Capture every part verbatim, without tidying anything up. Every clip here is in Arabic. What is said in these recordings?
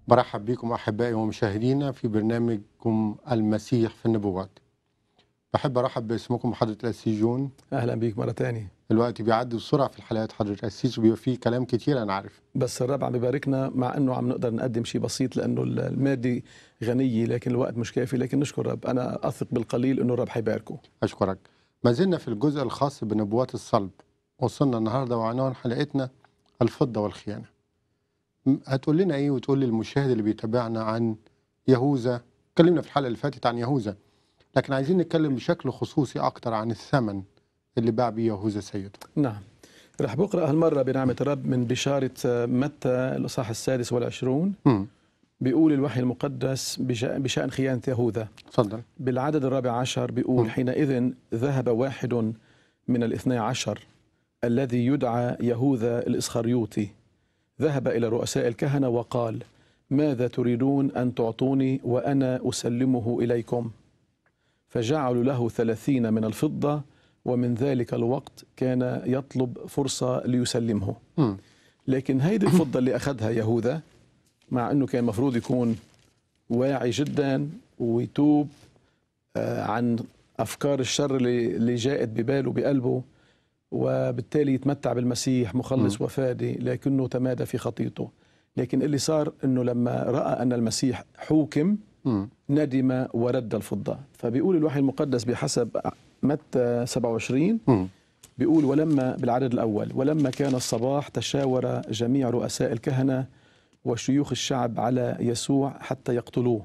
برحب بكم أحبائي ومشاهدينا في برنامجكم المسيح في النبوات. بحب أرحب باسمكم حضرة الأسيس جون. اهلا بيك مره تانية. الوقت بيعدي بسرعة في الحلقات حضرة الأسيس، وبيبقى فيه كلام كتير أنا عارف. بس الرب عم يباركنا، مع انه عم نقدر نقدم شيء بسيط لانه المادي غنيه، لكن الوقت مش كافي. لكن نشكر الرب، انا اثق بالقليل انه الرب حيباركه. أشكرك. ما زلنا في الجزء الخاص بنبوات الصلب. وصلنا النهاردة وعنوان حلقتنا الفضة والخيانة. م- هتقول لنا إيه وتقول للمشاهد اللي بيتابعنا عن يهوذا؟ اتكلمنا في الحلقة اللي فاتت عن يهوذا، لكن عايزين نتكلم بشكل خصوصي أكتر عن الثمن اللي باع بيه يهوذا سيده. نعم، رح بقرا هالمره بنعمه الرب من بشاره متى الاصحاح السادس والعشرون. امم بيقول الوحي المقدس بشأن, بشأن خيانه يهوذا. اتفضل. بالعدد الرابع عشر بيقول: مم. حينئذ ذهب واحد من الاثني عشر الذي يدعى يهوذا الإسخريوطي، ذهب إلى رؤساء الكهنة وقال: ماذا تريدون أن تعطوني وأنا أسلمه إليكم؟ فجعلوا له ثلاثين من الفضة، ومن ذلك الوقت كان يطلب فرصة ليسلمه. مم. لكن هيدي الفضة اللي أخذها يهوذا، مع أنه كان مفروض يكون واعي جدا ويتوب آه، عن أفكار الشر اللي اللي جاءت بباله بقلبه، وبالتالي يتمتع بالمسيح مخلص مم. وفادي، لكنه تمادى في خطيته. لكن اللي صار أنه لما رأى أن المسيح حوكم مم. ندم ورد الفضة. فبيقول الوحي المقدس بحسب متى سبعة وعشرين، مم. بيقول: ولما بالعدد الأول ولما كان الصباح تشاور جميع رؤساء الكهنة وشيوخ الشعب على يسوع حتى يقتلوه،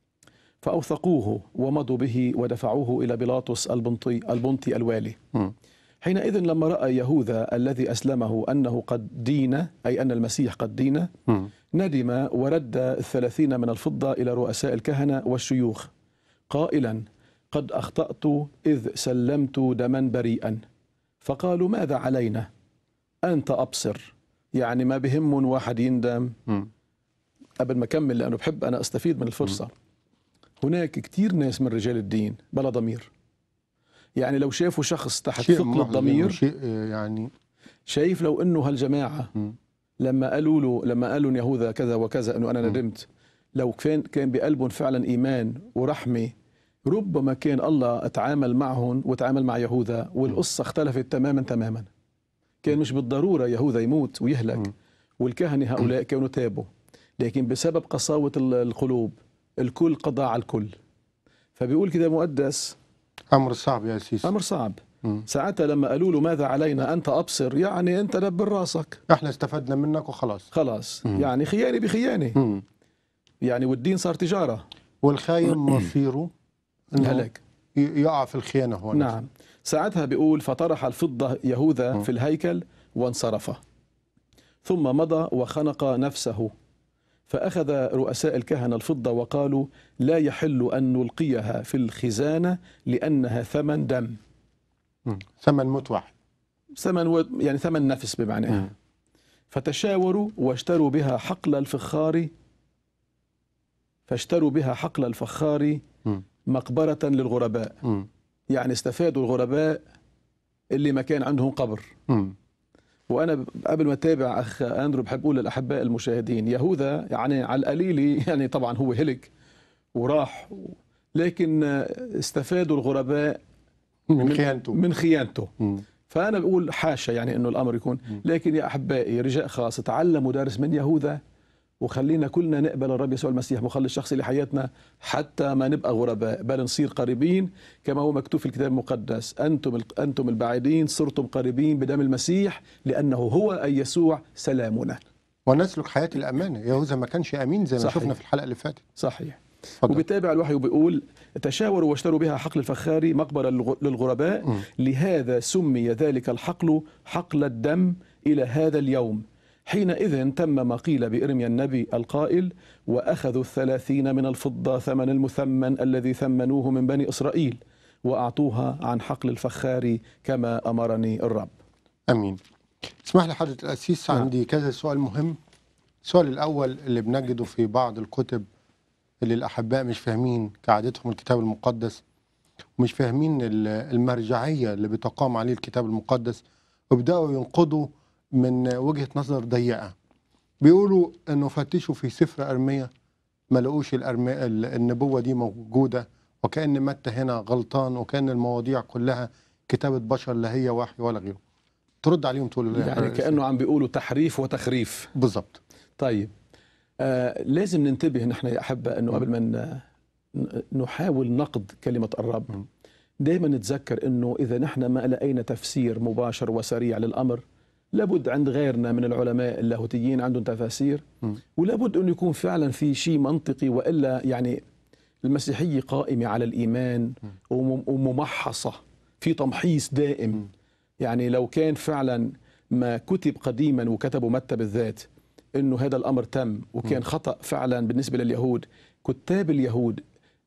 فأوثقوه ومضوا به ودفعوه إلى بيلاطس البنطي البنطي الوالي. مم. حينئذ لما رأى يهوذا الذي أسلمه أنه قد دين، أي أن المسيح قد دين، مم. ندم ورد الثلاثين من الفضة إلى رؤساء الكهنة والشيوخ قائلا: قد أخطأت إذ سلمت دما بريئا. فقالوا: ماذا علينا؟ أنت أبصر. يعني ما بهم واحد يندم. مم. قبل ما أكمل، لأنه بحب أنا أستفيد من الفرصة، هناك كتير ناس من رجال الدين بلا ضمير. يعني لو شافوا شخص تحت شيء ثقل محزن الضمير، وشيء آه، يعني شايف لو انه هالجماعه مم. لما قالوا له لما قالوا يهوذا كذا وكذا انه انا مم. ندمت، لو كان كان بقلبهم فعلا ايمان ورحمه، ربما كان الله اتعامل معهم وتعامل مع يهوذا والقصه اختلفت تماما تماما. كان مش بالضروره يهوذا يموت ويهلك، مم. والكهنه هؤلاء كانوا تابوا، لكن بسبب قساوه ال- القلوب الكل قضى على الكل. فبيقول كده مقدس: أمر صعب يا سيسي. امر صعب. مم. ساعتها لما قالوا له ماذا علينا انت ابصر، يعني انت دبر راسك احنا استفدنا منك وخلاص. خلاص. مم. يعني خيانه بخيانه، مم. يعني والدين صار تجاره. والخاين مصيره انه هلك. ي- يقع في الخيانة هو نفسه. نعم. ساعتها بيقول: فطرح الفضة يهوذا مم. في الهيكل وانصرف، ثم مضى وخنق نفسه. فأخذ رؤساء الكهنة الفضة وقالوا: لا يحل أن نلقيها في الخزانة لأنها ثمن دم. مم. ثمن موت واحد. ثمن و... يعني ثمن نفس بمعناها. مم. فتشاوروا واشتروا بها حقل الفخار فاشتروا بها حقل الفخار مم. مقبرة للغرباء. مم. يعني استفادوا الغرباء اللي ما كان عندهم قبر. مم. وانا قبل ما اتابع اخ اندرو بحب اقول للاحباء المشاهدين: يهوذا يعني على القليل، يعني طبعا هو هلك وراح، لكن استفادوا الغرباء من خيانته. من خيانته. مم. فانا بقول حاشا يعني انه الامر يكون، لكن يا احبائي رجاء خاص تعلموا درس من يهوذا، وخلينا كلنا نقبل الرب يسوع المسيح مخلص شخصي لحياتنا، حتى ما نبقى غرباء بل نصير قريبين، كما هو مكتوب في الكتاب المقدس: أنتم أنتم البعيدين صرتم قريبين بدم المسيح، لأنه هو أي يسوع سلامنا. ونسلك حياة الأمانة. يهوذا ما كانش أمين زي ما صحيح. شفنا في الحلقة اللي فاتت. صحيح. اتفضل. وبيتابع الوحي وبيقول: تشاوروا واشتروا بها حقل الفخار مقبرة للغرباء، مم. لهذا سمي ذلك الحقل حقل الدم إلى هذا اليوم. حينئذ تم ما قيل بإرميا النبي القائل: وأخذوا الثلاثين من الفضة ثمن المثمن الذي ثمنوه من بني إسرائيل، وأعطوها عن حقل الفخار كما أمرني الرب. أمين. اسمح لي حضرة الأسيس، نعم. عندي كذا سؤال مهم. السؤال الأول اللي بنجده في بعض الكتب اللي الأحباء مش فاهمين كعادتهم الكتاب المقدس، ومش فاهمين ال- المرجعية اللي بتقام عليه الكتاب المقدس، وبدأوا ينقضوا من وجهة نظر ضيقة. بيقولوا انه فتشوا في سفر ارميا ما لقوش الأرمي... النبوه دي موجوده، وكأن متى هنا غلطان، وكأن المواضيع كلها كتابه بشر لا هي وحي ولا غيره. ترد عليهم تقول لي يعني كأنه عم بيقولوا تحريف وتخريف. بالضبط. طيب آه لازم ننتبه نحن يا أحبة أنه قبل ما نحاول نقد كلمة الرب دائما نتذكر أنه إذا نحن ما لقينا تفسير مباشر وسريع للأمر، لابد عند غيرنا من العلماء اللاهوتيين عندهم تفاسير، ولابد أن يكون فعلا في شيء منطقي، وإلا يعني المسيحية قائمة على الإيمان وممحصة في تمحيص دائم. يعني لو كان فعلا ما كتب قديما وكتبوا متى بالذات انه هذا الامر تم وكان خطأ فعلا بالنسبة لليهود، كتاب اليهود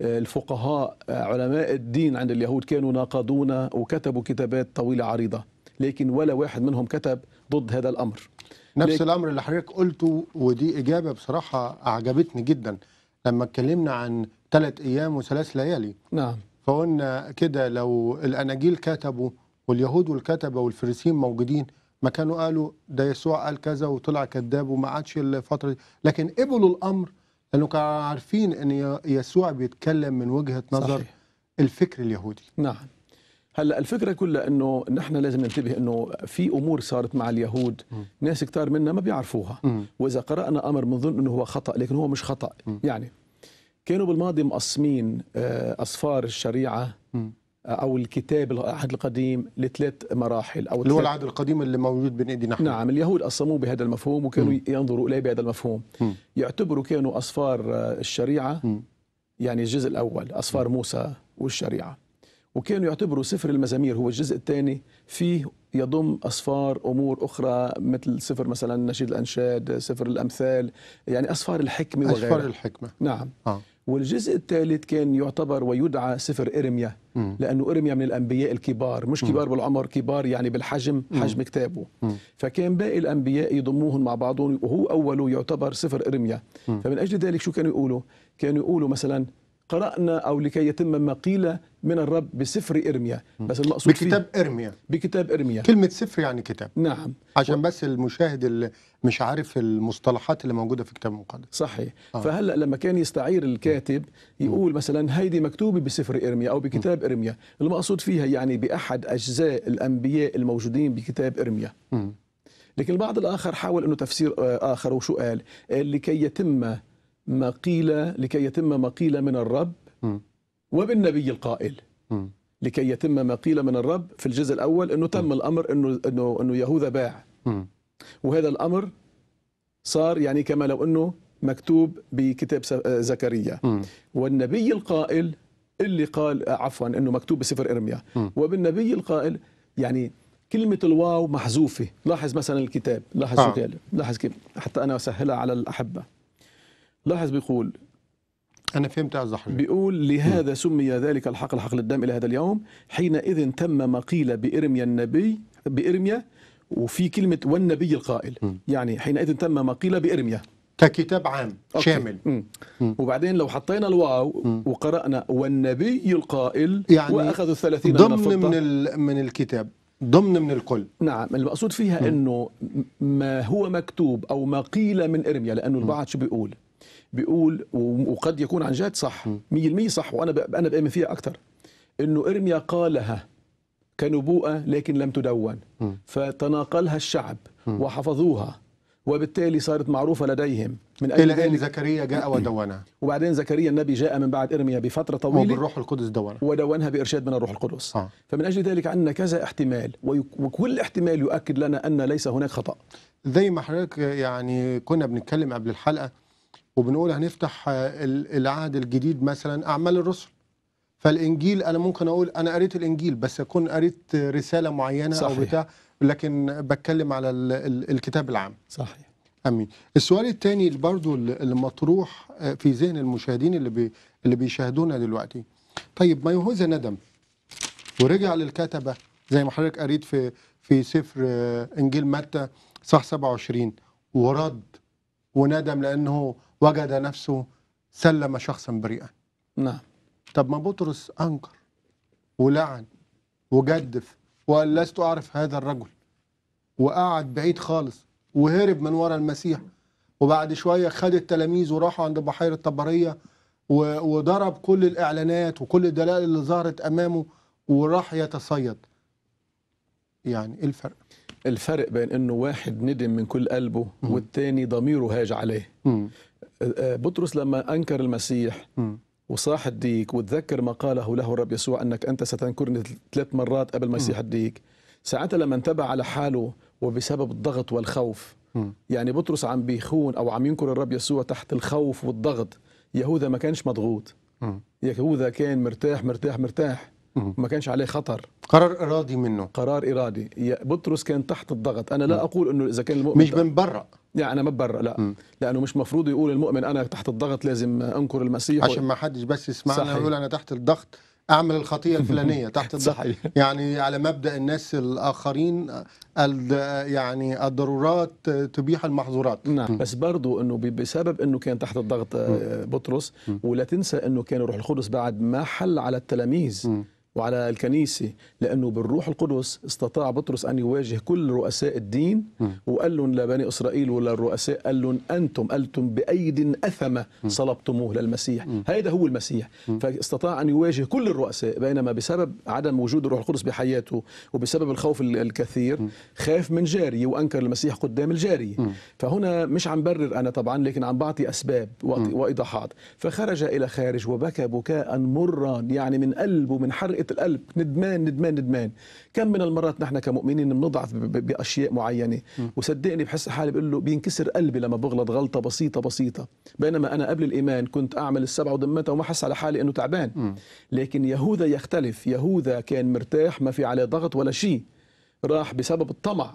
الفقهاء علماء الدين عند اليهود كانوا ناقضونا وكتبوا كتابات طويلة عريضة، لكن ولا واحد منهم كتب ضد هذا الامر. نفس الامر اللي حضرتك قلته، ودي اجابة بصراحة اعجبتني جدا لما اتكلمنا عن ثلاث ايام وثلاث ليالي. نعم. فقلنا كده لو الاناجيل كتبوا واليهود والكتبة والفريسيين موجودين ما كانوا قالوا ده يسوع قال كذا وطلع كذاب وما عادش الفترة دي، لكن قبلوا الامر لانه كانوا عارفين ان يسوع بيتكلم من وجهة نظر صحيح. الفكر اليهودي. نعم. هلا الفكرة كلها انه نحن لازم ننتبه انه في امور صارت مع اليهود م. ناس كتار منا ما بيعرفوها، م. واذا قرأنا امر بنظن انه هو خطأ، لكن هو مش خطأ. م. يعني كانوا بالماضي مقسمين اصفار الشريعة م. او الكتاب العهد القديم لثلاث مراحل، او اللي هو العهد القديم اللي موجود بين ايدينا. نعم. اليهود قسموه بهذا المفهوم وكانوا م. ينظروا اليه بهذا المفهوم. م. يعتبروا كانوا اصفار الشريعة م. يعني الجزء الاول اصفار م. موسى والشريعة، وكانوا يعتبروا سفر المزامير هو الجزء الثاني فيه يضم أصفار أمور أخرى مثل سفر مثلا نشيد الأنشاد، سفر الأمثال، يعني أصفار الحكمة وغيرها. أصفار الحكمة. نعم. آه. والجزء الثالث كان يعتبر ويدعى سفر إرميا، م. لأنه إرميا من الأنبياء الكبار، مش كبار م. بالعمر، كبار يعني بالحجم، حجم م. كتابه. م. فكان باقي الأنبياء يضموهم مع بعضهم، وهو أوله يعتبر سفر إرميا. م. فمن أجل ذلك شو كانوا يقولوا؟ كانوا يقولوا مثلا قرأنا أو لكي يتم ما قيل من الرب بسفر إرميا، بس المقصود بكتاب إرميا. بكتاب إرميا. كلمة سفر يعني كتاب. نعم. عشان و... بس المشاهد اللي مش عارف المصطلحات اللي موجودة في كتاب المقدس. صحيح. آه. فهلأ لما كان يستعير الكاتب يقول مثلا هيدي مكتوبة بسفر إرميا أو بكتاب إرميا، المقصود فيها يعني بأحد أجزاء الأنبياء الموجودين بكتاب إرميا. م. لكن البعض الآخر حاول أنه تفسير آخر، وشو قال؟ قال لكي يتم ما قيل لكي يتم ما قيل من الرب م. وبالنبي القائل. م. لكي يتم ما قيل من الرب في الجزء الأول أنه تم م. الأمر أنه أنه أنه يهوذا باع، م. وهذا الأمر صار يعني كما لو أنه مكتوب بكتاب زكريا. م. والنبي القائل اللي قال عفوا أنه مكتوب بسفر إرميا، م. وبالنبي القائل يعني كلمة الواو محذوفة. لاحظ مثلا الكتاب، لاحظ شو قال، لاحظ كيف حتى أنا أسهلها على الأحبة. لاحظ بيقول، أنا فهمت قصدك، بيقول لهذا سمي ذلك الحقل حقل الدم إلى هذا اليوم، حينئذ تم ما قيل بإرميا النبي بإرميا، وفي كلمة والنبي القائل، م. يعني حينئذ تم ما قيل بإرميا ككتاب عام أوكي. شامل. م. م. وبعدين لو حطينا الواو م. وقرأنا والنبي القائل يعني وأخذوا الثلاثين ضمن من, من, من الكتاب، ضمن من الكل. نعم. المقصود فيها م. أنه ما هو مكتوب أو ما قيل من إرميا، لأنه البعض شو بيقول بيقول وقد يكون عن جد صح مية بالمية صح، وأنا أنا بأمن فيها أكثر، إنه إرميا قالها كنبوءة لكن لم تدون، م. فتناقلها الشعب م. وحفظوها، وبالتالي صارت معروفة لديهم من أجل إلى أن زكريا جاء ودونها. وبعدين زكريا النبي جاء من بعد إرميا بفترة طويلة وبالروح القدس دونها ودونها بإرشاد من الروح القدس. آه. فمن أجل ذلك عندنا كذا احتمال، وكل احتمال يؤكد لنا أن ليس هناك خطأ. زي ما حضرتك يعني كنا بنتكلم قبل الحلقة وبنقول هنفتح العهد الجديد مثلا أعمال الرسل، فالإنجيل أنا ممكن أقول أنا قريت الإنجيل بس أكون قريت رسالة معينة صحيح. أو بتاع، لكن بتكلم على الكتاب العام. صحيح. أمين. السؤال الثاني برضو اللي مطروح في ذهن المشاهدين اللي بي اللي بيشاهدونا دلوقتي، طيب ما يهوذا ندم ورجع للكتبة زي ما حضرتك قريت في في سفر إنجيل متى صح سبعة وعشرين، ورد وندم لأنه وجد نفسه سلم شخصا بريئا. نعم. طب ما بطرس أنكر ولعن وجدف وقال لست أعرف هذا الرجل، وقعد بعيد خالص وهرب من وراء المسيح، وبعد شويه خد التلاميذ وراحوا عند بحيره طبريه و- وضرب كل الاعلانات وكل الدلائل اللي ظهرت امامه وراح يتصيد. يعني ايه الفرق؟ الفرق بين انه واحد ندم من كل قلبه مم. والتاني ضميره هاج عليه. مم. آه، بطرس لما انكر المسيح مم. وصاح الديك، وتذكر ما قاله له الرب يسوع انك انت ستنكرني ثلاث مرات قبل مسيح الديك، ساعتها لما انتبه على حاله وبسبب الضغط والخوف. مم. يعني بطرس عم بيخون او عم ينكر الرب يسوع تحت الخوف والضغط. يهوذا ما كانش مضغوط، مم. يهوذا كان مرتاح مرتاح مرتاح، مم. ما كانش عليه خطر، قرار ارادي منه، قرار ارادي. يا- بطرس كان تحت الضغط. انا لا اقول انه اذا كان المؤمن مش من بره، يعني انا ما ببرأ، لا، مم. لانه مش مفروض يقول المؤمن انا تحت الضغط لازم انكر المسيح عشان ما حدش بس يسمعنا صحيح. ويقول انا تحت الضغط اعمل الخطيه الفلانيه تحت الضغط. صحيح. يعني على مبدا الناس الاخرين ال- يعني الضرورات تبيح المحظورات. نعم، بس برضو انه ب- بسبب انه كان تحت الضغط آه، بطرس، مم. ولا تنسى انه كان الروح القدس بعد ما حل على التلاميذ مم. وعلى الكنيسة، لأنه بالروح القدس استطاع بطرس أن يواجه كل رؤساء الدين، مم. وقال لهم لبني إسرائيل ولا الرؤساء، قال لهم أنتم أنتم بأيد أثمة صلبتموه للمسيح. هذا هو المسيح. فاستطاع أن يواجه كل الرؤساء، بينما بسبب عدم وجود الروح القدس بحياته وبسبب الخوف ال- الكثير خاف من جارية وأنكر المسيح قدام الجارية. فهنا مش عم برر أنا طبعا، لكن عم بعطي أسباب وأعطي- وإيضاحات. فخرج إلى خارج وبكى بكاء مرا، يعني من قلبه، من حرقة القلب، ندمان ندمان ندمان. كم من المرات نحن كمؤمنين بنضعف ب- ب- بأشياء معينة، وصدقني بحس حالي بقول له بينكسر قلبي لما بغلط غلطة بسيطة بسيطة، بينما أنا قبل الإيمان كنت أعمل السبع وضمتها وما حس على حالي إنه تعبان. لكن يهوذا يختلف. يهوذا كان مرتاح، ما في عليه ضغط ولا شيء. راح بسبب الطمع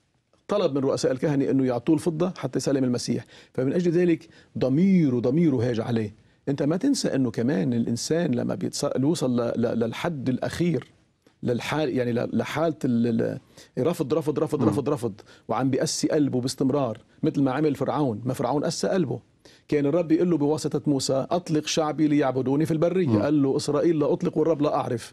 طلب من رؤساء الكهنة أنه يعطوه الفضة حتى يسلم المسيح. فمن أجل ذلك ضميره ضميره هاج عليه. أنت ما تنسى أنه كمان الإنسان لما بيوصل ل- ل- للحد الأخير، للحال يعني ل- لحالة ال- ال- رفض رفض رفض رفض رفض وعم بيأسي قلبه باستمرار، مثل ما عمل فرعون. ما فرعون أسى قلبه. كان الرب يقول له بواسطة موسى أطلق شعبي ليعبدوني في البرية، قال له إسرائيل لا أطلق والرب لا أعرف.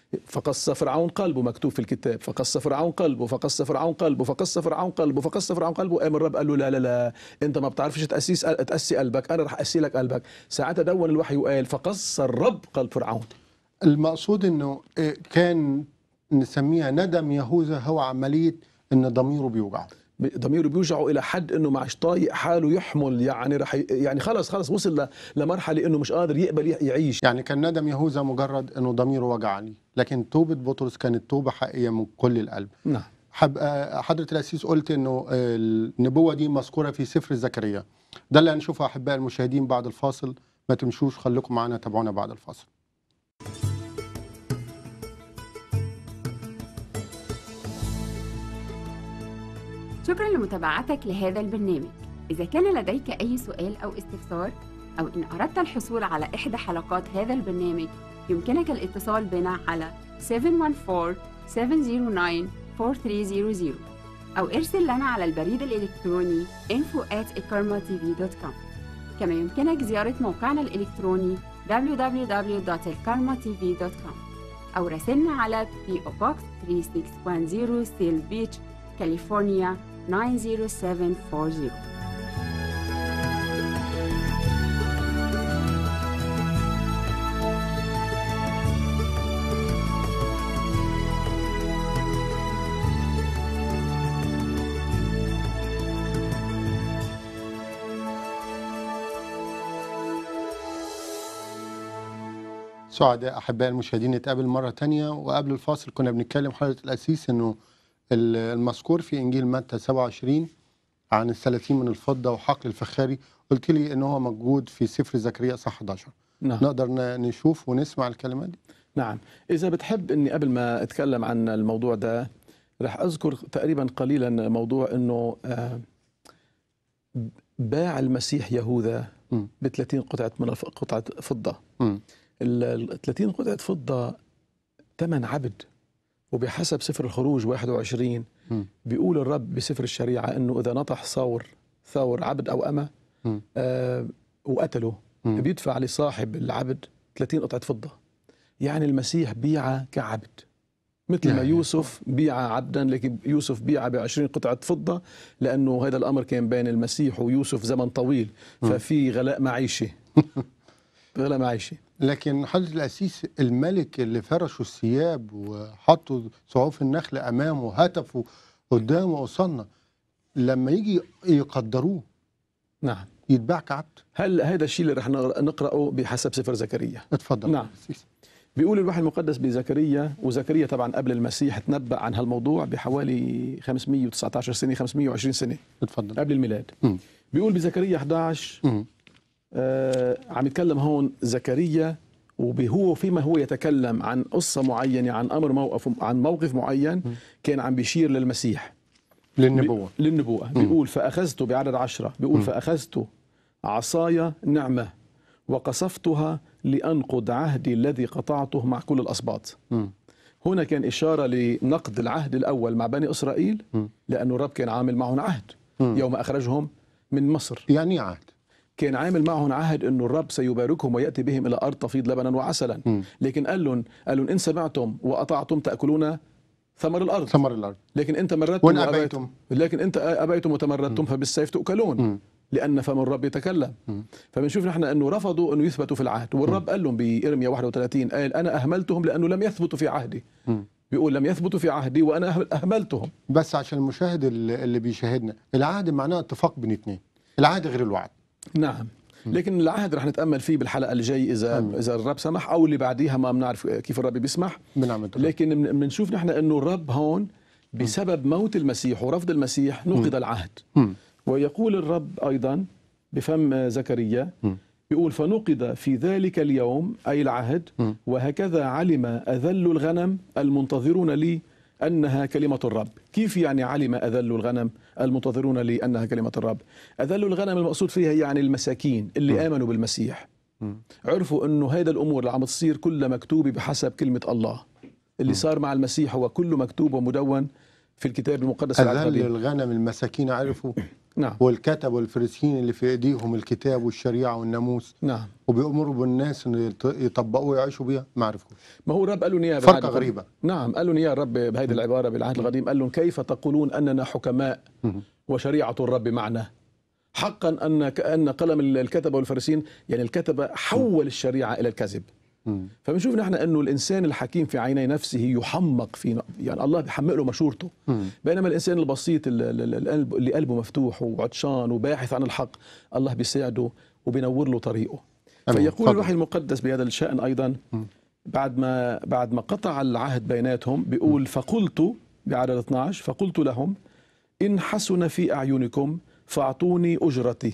فقص فرعون قلبه، مكتوب في الكتاب، فقص فرعون قلبه فقص فرعون قلبه فقص فرعون قلبه فقص فرعون قلبه. قام الرب قال له لا لا لا، انت ما بتعرفش تأسيس تأسي قلبك، انا رح أسي لك قلبك. ساعتها دون الوحي وقال فقص الرب قلب فرعون. المقصود انه إيه، كان نسميها ندم يهوذا هو عمليه ان ضميره بيوجعه. ضميره بيوجعه الى حد انه معش طايق حاله يحمل، يعني رح ي- يعني خلص خلص وصل ل- لمرحله انه مش قادر يقبل ي- يعيش. يعني كان ندم يهوذا مجرد انه ضميره وجعني، لكن توبه بطرس كانت توبه حقيقيه من كل القلب. نعم. حب آه، حضرة الأسيس قلت إنه آه، النبوة دي مذكورة في سفر زكريا. ده اللي هنشوفه أحباء المشاهدين بعد الفاصل. ما تمشوش، خليكم معنا، تابعونا بعد الفاصل. شكرا لمتابعتك لهذا البرنامج. إذا كان لديك أي سؤال أو استفسار، أو إن أردت الحصول على إحدى حلقات هذا البرنامج، يمكنك الاتصال بنا على سبعة واحد أربعة سبعة صفر تسعة أربعة ثلاثة صفر صفر أو ارسل لنا على البريد الإلكتروني info at ikarma t v dot com. كما يمكنك زيارة موقعنا الإلكتروني دبليو دبليو دبليو دوت الكارما تي في دوت كوم أو راسلنا على بي أو Box ثلاثة ستة واحد صفر سيل بيتش، كاليفورنيا تسعة صفر سبعة أربعة صفر. سعداء أحباء المشاهدين نتقابل مرة تانية. وقبل الفاصل كنا بنتكلم حضرة الأسيس إنه المذكور في إنجيل متى سبعة وعشرين عن الثلاثين من الفضة وحقل الفخاري، قلت لي إنه هو موجود في سفر زكريا صح أحد عشر. نعم. نقدر ن- نشوف ونسمع الكلمات دي؟ نعم. إذا بتحب إني قبل ما أتكلم عن الموضوع ده رح أذكر تقريبا قليلا موضوع إنه آه، باع المسيح يهوذا م. ب ثلاثين قطعة من الف- قطعة فضة. م. ال ثلاثين قطعة فضة ثمن عبد. وبحسب سفر الخروج واحد وعشرين م. بيقول الرب بسفر الشريعة إنه إذا نطح ثور ثور عبد أو أمة م. آه وقتله م. بيدفع لصاحب العبد ثلاثين قطعة فضة. يعني المسيح بيعه كعبد. مثل ما يعني. يوسف بيع عبدا، لكن يوسف بيع بعشرين قطعة فضة، لأنه هذا الأمر كان بين المسيح ويوسف زمن طويل، ففي غلاء معيشي غلاء معيشي. لكن حضرة القسيس، الملك اللي فرشوا الثياب وحطوا صعوف النخل أمامه وهتفوا قدامه وصلنا، لما يجي يقدروه نعم. يتباع كعبد. هل هذا الشيء اللي رح نقرأه بحسب سفر زكريا؟ اتفضل. نعم. بيقول الوحي المقدس بزكريا، وزكريا طبعا قبل المسيح تنبأ عن هالموضوع بحوالي خمسمئة وتسعة عشر سنة، خمسمئة وعشرين سنة اتفضل. قبل الميلاد. م. بيقول بزكريا أحد عشر، آه عم يتكلم هون زكريا، وهو فيما هو يتكلم عن قصة معينة، عن أمر موقف عن موقف معين م. كان عم بيشير للمسيح، للنبوة بي للنبوة م. بيقول فأخذت بعدد عشرة، بيقول م. فأخذت عصايا نعمة وقصفتها لأنقض عهدي الذي قطعته مع كل الأسباط. م. هنا كان إشارة لنقض العهد الأول مع بني إسرائيل، م. لأنه الرب كان عامل معهم عهد م. يوم أخرجهم من مصر. يعني عهد كان عامل معهم عهد أنه الرب سيباركهم ويأتي بهم إلى أرض تفيض لبنا وعسلا. م. لكن قال لهم قال لهم إن سمعتم وأطعتم تأكلون ثمر الأرض ثمر الأرض، لكن أنت مردتم وإن أبيتم لكن أنت أبيتم وتمردتم فبالسيف تؤكلون. م. لأن فم الرب يتكلم. م. فبنشوف نحن أنه رفضوا أنه يثبتوا في العهد، والرب م. قال لهم بإرميا واحد وثلاثين، قال أنا أهملتهم لأنه لم يثبتوا في عهدي. م. بيقول لم يثبتوا في عهدي وأنا أهملتهم. بس عشان المشاهد اللي بيشاهدنا، العهد معناه اتفاق بين اثنين، العهد غير الوعد. نعم. م. لكن العهد رح نتأمل فيه بالحلقة اللي جاي إذا م. إذا الرب سمح، أو اللي بعديها ما بنعرف كيف الرب بيسمح. بنعم. لكن بنشوف نحن أنه الرب هون بسبب موت المسيح ورفض المسيح نقض م. العهد. م. ويقول الرب أيضا بفم زكريا، يقول فنقض في ذلك اليوم أي العهد، وهكذا علم أذل الغنم المنتظرون لي أنها كلمة الرب. كيف يعني علم أذل الغنم المنتظرون لي أنها كلمة الرب؟ أذل الغنم المقصود فيها يعني المساكين اللي م. آمنوا بالمسيح، م. عرفوا أنه هيدا الأمور اللي عم تصير كلها مكتوبة بحسب كلمة الله. اللي م. صار مع المسيح هو كله مكتوب ومدون في الكتاب المقدس. أذل الغنم المساكين عرفوا. نعم. والكتب والفريسيين اللي في ايديهم الكتاب والشريعه والناموس، نعم، وبيأمروا بالناس ان يطبقوه ويعيشوا بيها، ما عرفوش. ما هو الرب قال لهم اياها فرقه غريبه. نعم، قال لهم اياها الرب بهذه العباره بالعهد القديم، قال لهم كيف تقولون اننا حكماء وشريعه الرب معنا؟ حقا ان كأن قلم الكتبه والفريسيين، يعني الكتبه حول الشريعه الى الكذب. فبنشوف نحن انه الانسان الحكيم في عيني نفسه يحمق في، يعني الله بيحمق له مشورته، بينما الانسان البسيط اللي قلبه مفتوح وعطشان وباحث عن الحق الله بيساعده وبينور له طريقه. فيقول الوحي المقدس بهذا الشأن ايضا، بعد ما بعد ما قطع العهد بيناتهم بيقول فقلت بعدد اثني عشر فقلت لهم ان حسن في اعينكم فاعطوني اجرتي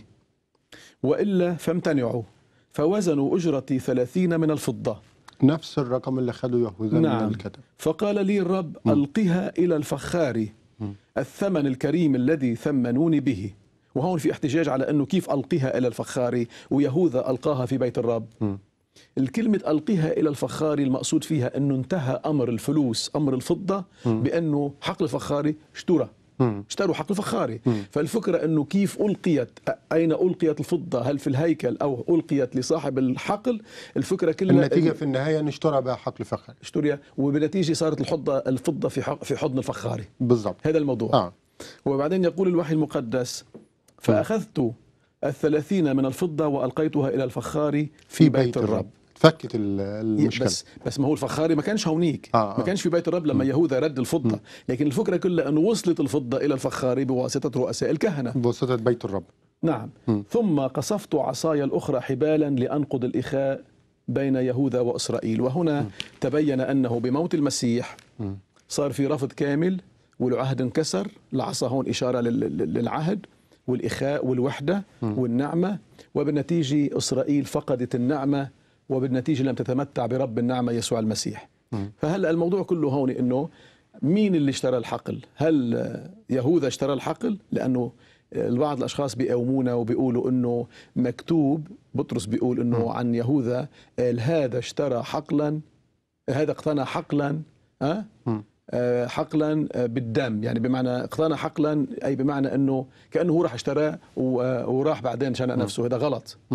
والا فامتنعوا، فوزنوا أجرتي ثلاثين من الفضة، نفس الرقم اللي خدوا يهوذا. نعم. من الكتب. فقال لي الرب م. ألقها إلى الفخار م. الثمن الكريم الذي ثمنوني به. وهون في احتجاج على أنه كيف ألقيها إلى الفخار ويهوذا ألقاها في بيت الرب. م. الكلمة ألقيها إلى الفخار المقصود فيها أنه انتهى أمر الفلوس، أمر الفضة، م. بأنه حقل الفخاري اشترى، اشتروا حقل الفخاري. مم. فالفكرة أنه كيف ألقيت، أين ألقيت الفضة، هل في الهيكل أو ألقيت لصاحب الحقل؟ الفكرة كلها النتيجة في النهاية نشترى بها حقل الفخاري، اشتري، وبالنتيجة صارت الفضة الفضة في في حضن الفخاري. بالضبط، هذا الموضوع. آه. وبعدين يقول الوحي المقدس فأخذت الثلاثين من الفضة وألقيتها إلى الفخاري في, في بيت, بيت الرب. الرب. فكت المشكلة. بس بس ما هو الفخاري ما كانش هونيك، آه آه. ما كانش في بيت الرب لما م. يهوذا رد الفضة، م. لكن الفكرة كلها أنه وصلت الفضة إلى الفخاري بواسطة رؤساء الكهنة، بواسطة بيت الرب. نعم. م. ثم قصفت عصاي الأخرى حبالا لأنقض الإخاء بين يهوذا وإسرائيل. وهنا م. تبين أنه بموت المسيح م. صار في رفض كامل والعهد انكسر. العصا هون إشارة للعهد والإخاء والوحدة م. والنعمة، وبالنتيجة إسرائيل فقدت النعمة، وبالنتيجة لم تتمتع برب النعمة يسوع المسيح. م. فهلأ الموضوع كله هون إنه مين اللي اشترى الحقل؟ هل يهوذا اشترى الحقل؟ لأنه البعض الأشخاص بيقومونا وبيقولوا إنه مكتوب، بطرس بيقول إنه م. عن يهوذا قال هذا اشترى حقلا، هذا اقتنى حقلا، أه؟ أه حقلا بالدم، يعني بمعنى اقتنى حقلا أي بمعنى إنه كأنه هو راح اشتراه وراح بعدين شنق نفسه. هذا غلط. م.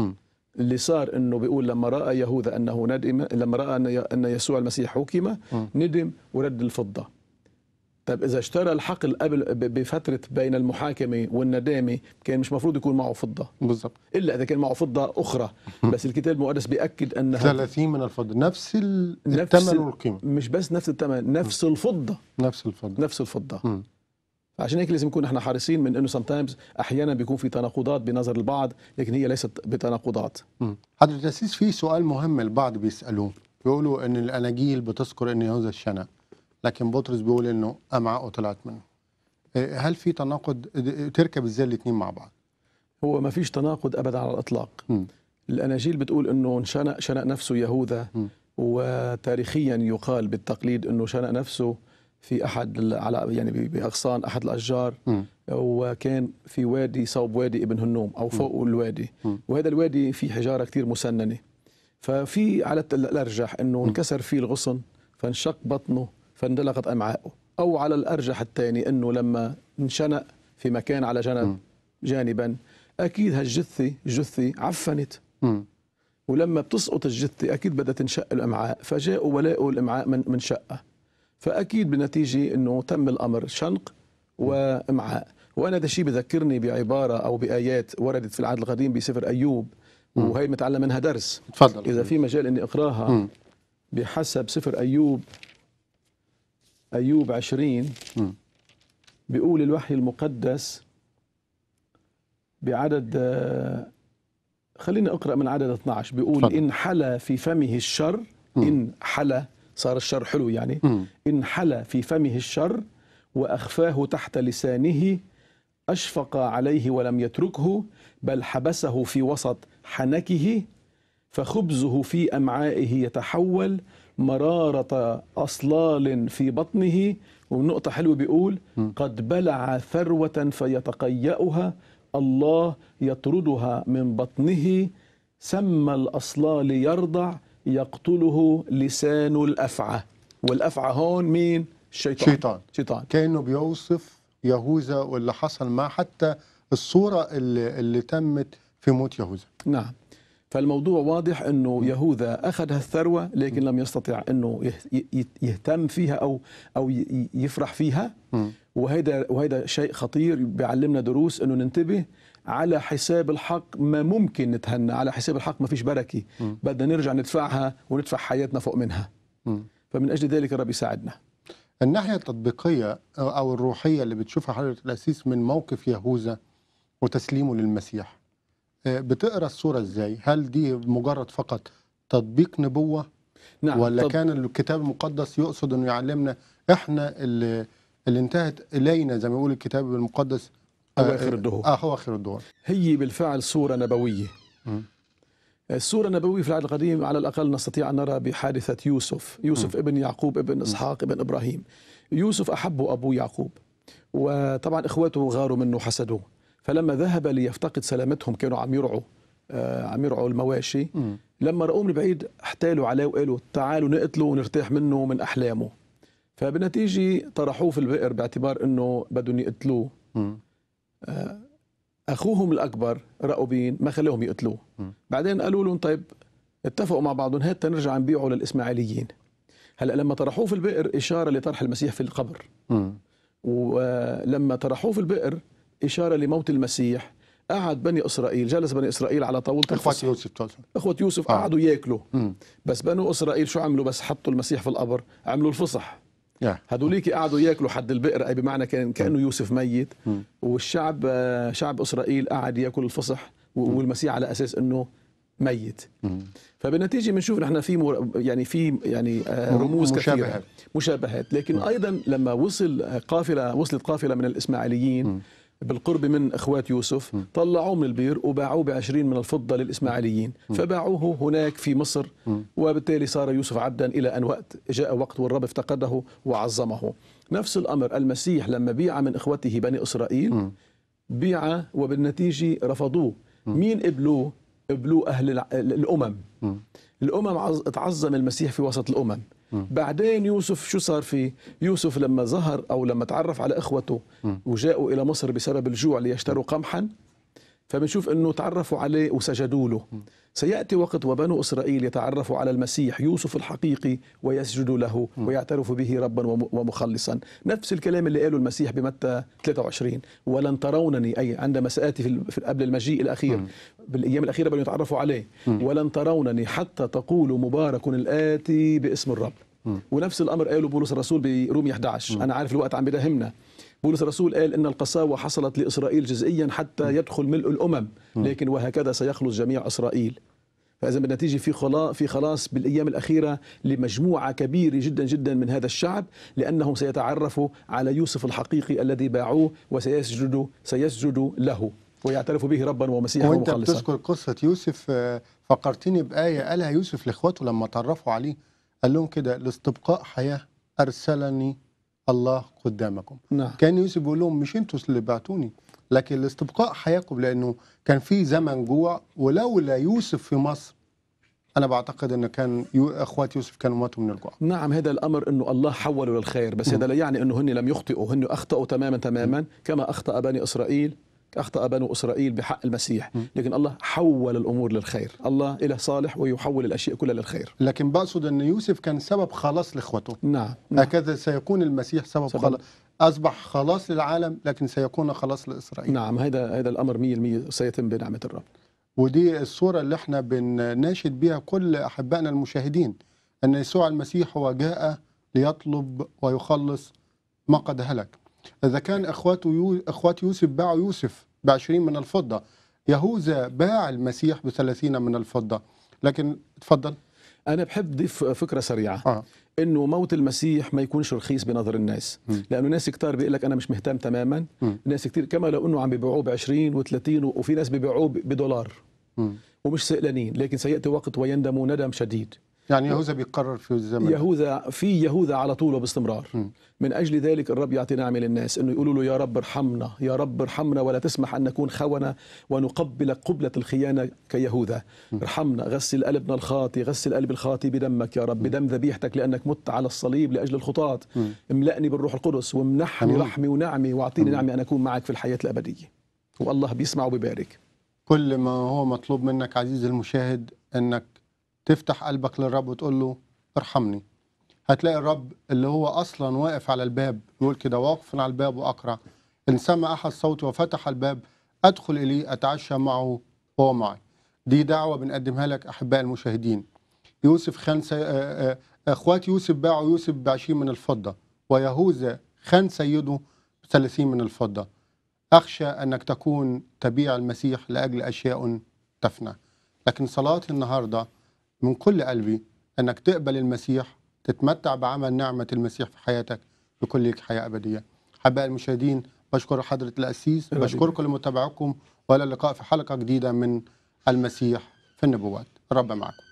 اللي صار انه بيقول لما راى يهوذا انه ندم، لما راى ان ان يسوع المسيح حكم ندم ورد الفضه. طيب اذا اشترى الحقل قبل بفتره بين المحاكمه والندامه كان مش مفروض يكون معه فضه بالضبط، الا اذا كان معه فضه اخرى. بس الكتاب المقدس بياكد انها ثلاثين من الفضة، نفس ال- نفس الثمن والقيمة، مش بس نفس الثمن، نفس الفضه، نفس الفضة. نفس الفضه. مم. عشان هيك لازم نكون احنا حريصين من انه sometimes احيانا بيكون في تناقضات بنظر البعض، لكن هي ليست بتناقضات. مم. حضرة الأسيس، في سؤال مهم البعض بيسألوه، بيقولوا إن الأناجيل بتذكر إن يهوذا الشنى، لكن بطرس بيقول إنه أمعاءه طلعت منه. إيه، هل في تناقض؟ تركب إزاي الاثنين مع بعض؟ هو ما فيش تناقض ابدا على الاطلاق. مم. الاناجيل بتقول انه انشنق شنق نفسه يهوذا، مم. وتاريخيا يقال بالتقليد انه شنق نفسه في احد ال- على يعني ب- باغصان احد الاشجار، مم. وكان في وادي صوب وادي ابن هنوم او فوق الوادي، مم. وهذا الوادي فيه حجاره كثير مسننه. ففي على الت- الارجح انه انكسر فيه الغصن فانشق بطنه فاندلقت امعاءه، او على الارجح الثاني انه لما انشنق في مكان على جنب مم. جانبا اكيد هالجثه الجثه عفنت، مم. ولما بتسقط الجثه اكيد بدها تنشق الامعاء، فجاءوا ولقوا الامعاء من من شقه، فاكيد بالنتيجه انه تم الامر شنق وامعاء. وانا هذا الشيء بذكرني بعباره او بايات وردت في العهد القديم بسفر ايوب، وهي متعلم منها درس. تفضل. اذا في مجال اني اقراها مم. بحسب سفر ايوب، ايوب عشرين، مم. بيقول الوحي المقدس بعدد آه، خليني اقرا من عدد اثنعش، بيقول تفضل. ان حلا في فمه الشر، ان حلا صار الشر حلو يعني، مم. ان حلا في فمه الشر واخفاه تحت لسانه اشفق عليه ولم يتركه، بل حبسه في وسط حنكه، فخبزه في امعائه يتحول مرارة أصلال في بطنه. ونقطة حلوة بيقول قد بلع ثروة فيتقيأها، الله يطردها من بطنه، سم الأصلال يرضع، يقتله لسان الأفعى. والأفعى هون مين؟ الشيطان. شيطان. شيطان. كأنه بيوصف يهوذا واللي حصل معه، حتى الصورة اللي, اللي تمت في موت يهوذا. نعم. فالموضوع واضح انه يهوذا اخذ هالثروه لكن لم يستطع انه يهتم فيها او او يفرح فيها، وهذا وهذا شيء خطير بيعلمنا دروس، انه ننتبه على حساب الحق ما ممكن نتهنى، على حساب الحق ما فيش بركه، بدنا نرجع ندفعها وندفع حياتنا فوق منها. فمن اجل ذلك الرب يساعدنا. الناحيه التطبيقيه او الروحيه اللي بتشوفها حضرة الأسيس من موقف يهوذا وتسليمه للمسيح، بتقرا الصوره ازاي؟ هل دي مجرد فقط تطبيق نبوه؟ نعم. ولا طب... كان الكتاب المقدس يقصد انه يعلمنا احنا اللي, اللي انتهت الينا زي ما يقول الكتاب المقدس اواخر الدهور؟ اه اواخر الدهور. هي بالفعل صوره نبويه. م. الصوره النبويه في العهد القديم على الاقل نستطيع ان نرى بحادثه يوسف، يوسف م. ابن يعقوب ابن اسحاق ابن ابراهيم. يوسف احبه ابوه يعقوب، وطبعا اخواته غاروا منه حسدوه، فلما ذهب ليفتقد سلامتهم كانوا عم يرعوا آه عم يرعوا المواشي، م. لما رأوه من بعيد احتالوا عليه وقالوا تعالوا نقتله ونرتاح منه ومن أحلامه، فبالنتيجة طرحوه في البئر باعتبار أنه بدهم يقتلوه. آه أخوهم الأكبر رأوبين ما خلوهم يقتلوه، م. بعدين قالوا لهم طيب اتفقوا مع بعضهم هات نرجع نبيعه للإسماعيليين. هلأ لما طرحوه في البئر إشارة لطرح المسيح في القبر، م. ولما طرحوه في البئر إشارة لموت المسيح. قعد بني إسرائيل، جلس بني إسرائيل على طاولة إخوة الفصح. يوسف طبعا. إخوة يوسف آه. قعدوا ياكلوا، م. بس بنو إسرائيل شو عملوا؟ بس حطوا المسيح في القبر، عملوا الفصح. yeah. هذوليك قعدوا ياكلوا حد البئر، أي بمعنى كان كأنه يوسف ميت، م. والشعب شعب إسرائيل قعد ياكل الفصح والمسيح على أساس إنه ميت. م. فبالنتيجة بنشوف نحن في مر... يعني في يعني رموز مشابهات. كثيرة مشابهات، لكن م. أيضا لما وصل قافلة وصلت قافلة من الإسماعيليين م. بالقرب من إخوات يوسف، م. طلعوه من البير وباعوه بعشرين من الفضة للإسماعيليين، م. فباعوه هناك في مصر، م. وبالتالي صار يوسف عبدا إلى أن وقت جاء وقت والرب افتقده وعظمه. نفس الأمر المسيح لما بيع من إخوته بني إسرائيل، م. بيع وبالنتيجة رفضوه. م. مين قبلوه؟ قبلوه أهل الأمم. م. الأمم تعظم المسيح في وسط الأمم. م. بعدين يوسف شو صار فيه؟ يوسف لما ظهر أو لما تعرف على إخوته م. وجاءوا إلى مصر بسبب الجوع ليشتروا قمحا، فبنشوف أنه تعرفوا عليه وسجدوا له. سيأتي وقت وبنو إسرائيل يتعرفوا على المسيح يوسف الحقيقي ويسجدوا له ويعترفوا به ربا ومخلصا. نفس الكلام اللي قاله المسيح بمتى ثلاثة وعشرين، ولن ترونني، أي عندما سآتي في قبل المجيء الأخير بالأيام الأخيرة بل يتعرفوا عليه، ولن ترونني حتى تقولوا مبارك الآتي باسم الرب. ونفس الأمر قاله بولس الرسول برومية أحد عشر. أنا عارف الوقت عم بداهمنا. بولس الرسول قال إن القساوة حصلت لإسرائيل جزئيا حتى يدخل ملء الأمم، لكن وهكذا سيخلص جميع إسرائيل. فإذا بالنتيجة في خلاص في خلاص بالأيام الأخيرة لمجموعة كبيرة جدا جدا من هذا الشعب، لأنهم سيتعرفوا على يوسف الحقيقي الذي باعوه وسيسجدوا سيسجدوا له ويعترفوا به ربا ومسيحا وانت ومخلصا. بتذكر قصة يوسف فكرتني بآية قالها يوسف لإخواته لما تعرفوا عليه، قال لهم كده: لاستبقاء حياة أرسلني الله قدامكم. نعم. كان يوسف بيقول لهم مش انتوا اللي بعتوني، لكن لاستبقاء حياتكم، لأنه كان في زمن جوع، ولولا يوسف في مصر أنا بعتقد أن كان يو أخوات يوسف كانوا ماتوا من الجوع. نعم، هذا الأمر أنه الله حوله للخير، بس هذا لا يعني أنه هن لم يخطئوا، هن أخطأوا تماما تماما كما أخطأ بني إسرائيل، أخطأ بنو إسرائيل بحق المسيح، لكن الله حول الأمور للخير. الله إله صالح ويحول الأشياء كلها للخير. لكن بقصد أن يوسف كان سبب خلاص لإخوته. نعم. نعم. هكذا سيكون المسيح سبب, سبب. خلاص، أصبح خلاص للعالم، لكن سيكون خلاص لإسرائيل. نعم، هذا هذا الأمر مية بالمية سيتم بنعمة الرب. ودي الصورة اللي احنا بنناشد بها كل أحبائنا المشاهدين، أن يسوع المسيح هو جاء ليطلب ويخلص ما قد هلك. إذا كان أخواته يو... أخوات يوسف باعوا يوسف بعشرين من الفضة، يهوذا باع المسيح بثلاثين من الفضة. لكن تفضل. أنا بحب ضيف فكرة سريعة. آه. إنه موت المسيح ما يكونش رخيص بنظر الناس، م. لأنه ناس كتار بيقول لك أنا مش مهتم تماما. م. ناس كتير كما لو إنه عم بيبيعوه بعشرين وثلاثين، وفي ناس بيبيعوه بدولار م. ومش سئلانين، لكن سيأتي وقت ويندموا ندم شديد. يعني يهوذا بيقرر في الزمن، يهوذا في يهوذا على طول وباستمرار. م. من أجل ذلك الرب يعطي نعمة للناس إنه يقولوا له: يا رب ارحمنا، يا رب ارحمنا، ولا تسمح أن نكون خونة ونقبل قبلة الخيانة كيهوذا. م. ارحمنا، غسل قلبنا الخاطي، غسل قلب الخاطي بدمك يا رب، بدم ذبيحتك، لأنك مت على الصليب لأجل الخطاة. املأني بالروح القدس وامنحني رحمي ونعمي، واعطيني نعمة أن أكون معك في الحياة الأبدية. والله بيسمع وبيبارك. كل ما هو مطلوب منك عزيزي المشاهد أنك تفتح قلبك للرب وتقول له: ارحمني. هتلاقي الرب اللي هو أصلا واقف على الباب، يقول كده: واقف على الباب وأقرع، إن سمع أحد صوتي وفتح الباب أدخل إليه أتعشى معه وهو معي. دي دعوة بنقدمها لك أحباء المشاهدين. يوسف خان سي... أخوات يوسف باعوا يوسف بعشرين من الفضة، ويهوذا خان سيده بثلاثين من الفضة. أخشى أنك تكون تبيع المسيح لأجل أشياء تفنى، لكن صلاتي النهاردة من كل قلبي أنك تقبل المسيح، تتمتع بعمل نعمة المسيح في حياتك، بكل لك حياة أبدية. أحباء المشاهدين، بشكر حضرة القسيس، بشكركم لمتابعتكم، وإلى اللقاء في حلقة جديدة من المسيح في النبوات. الرب معكم.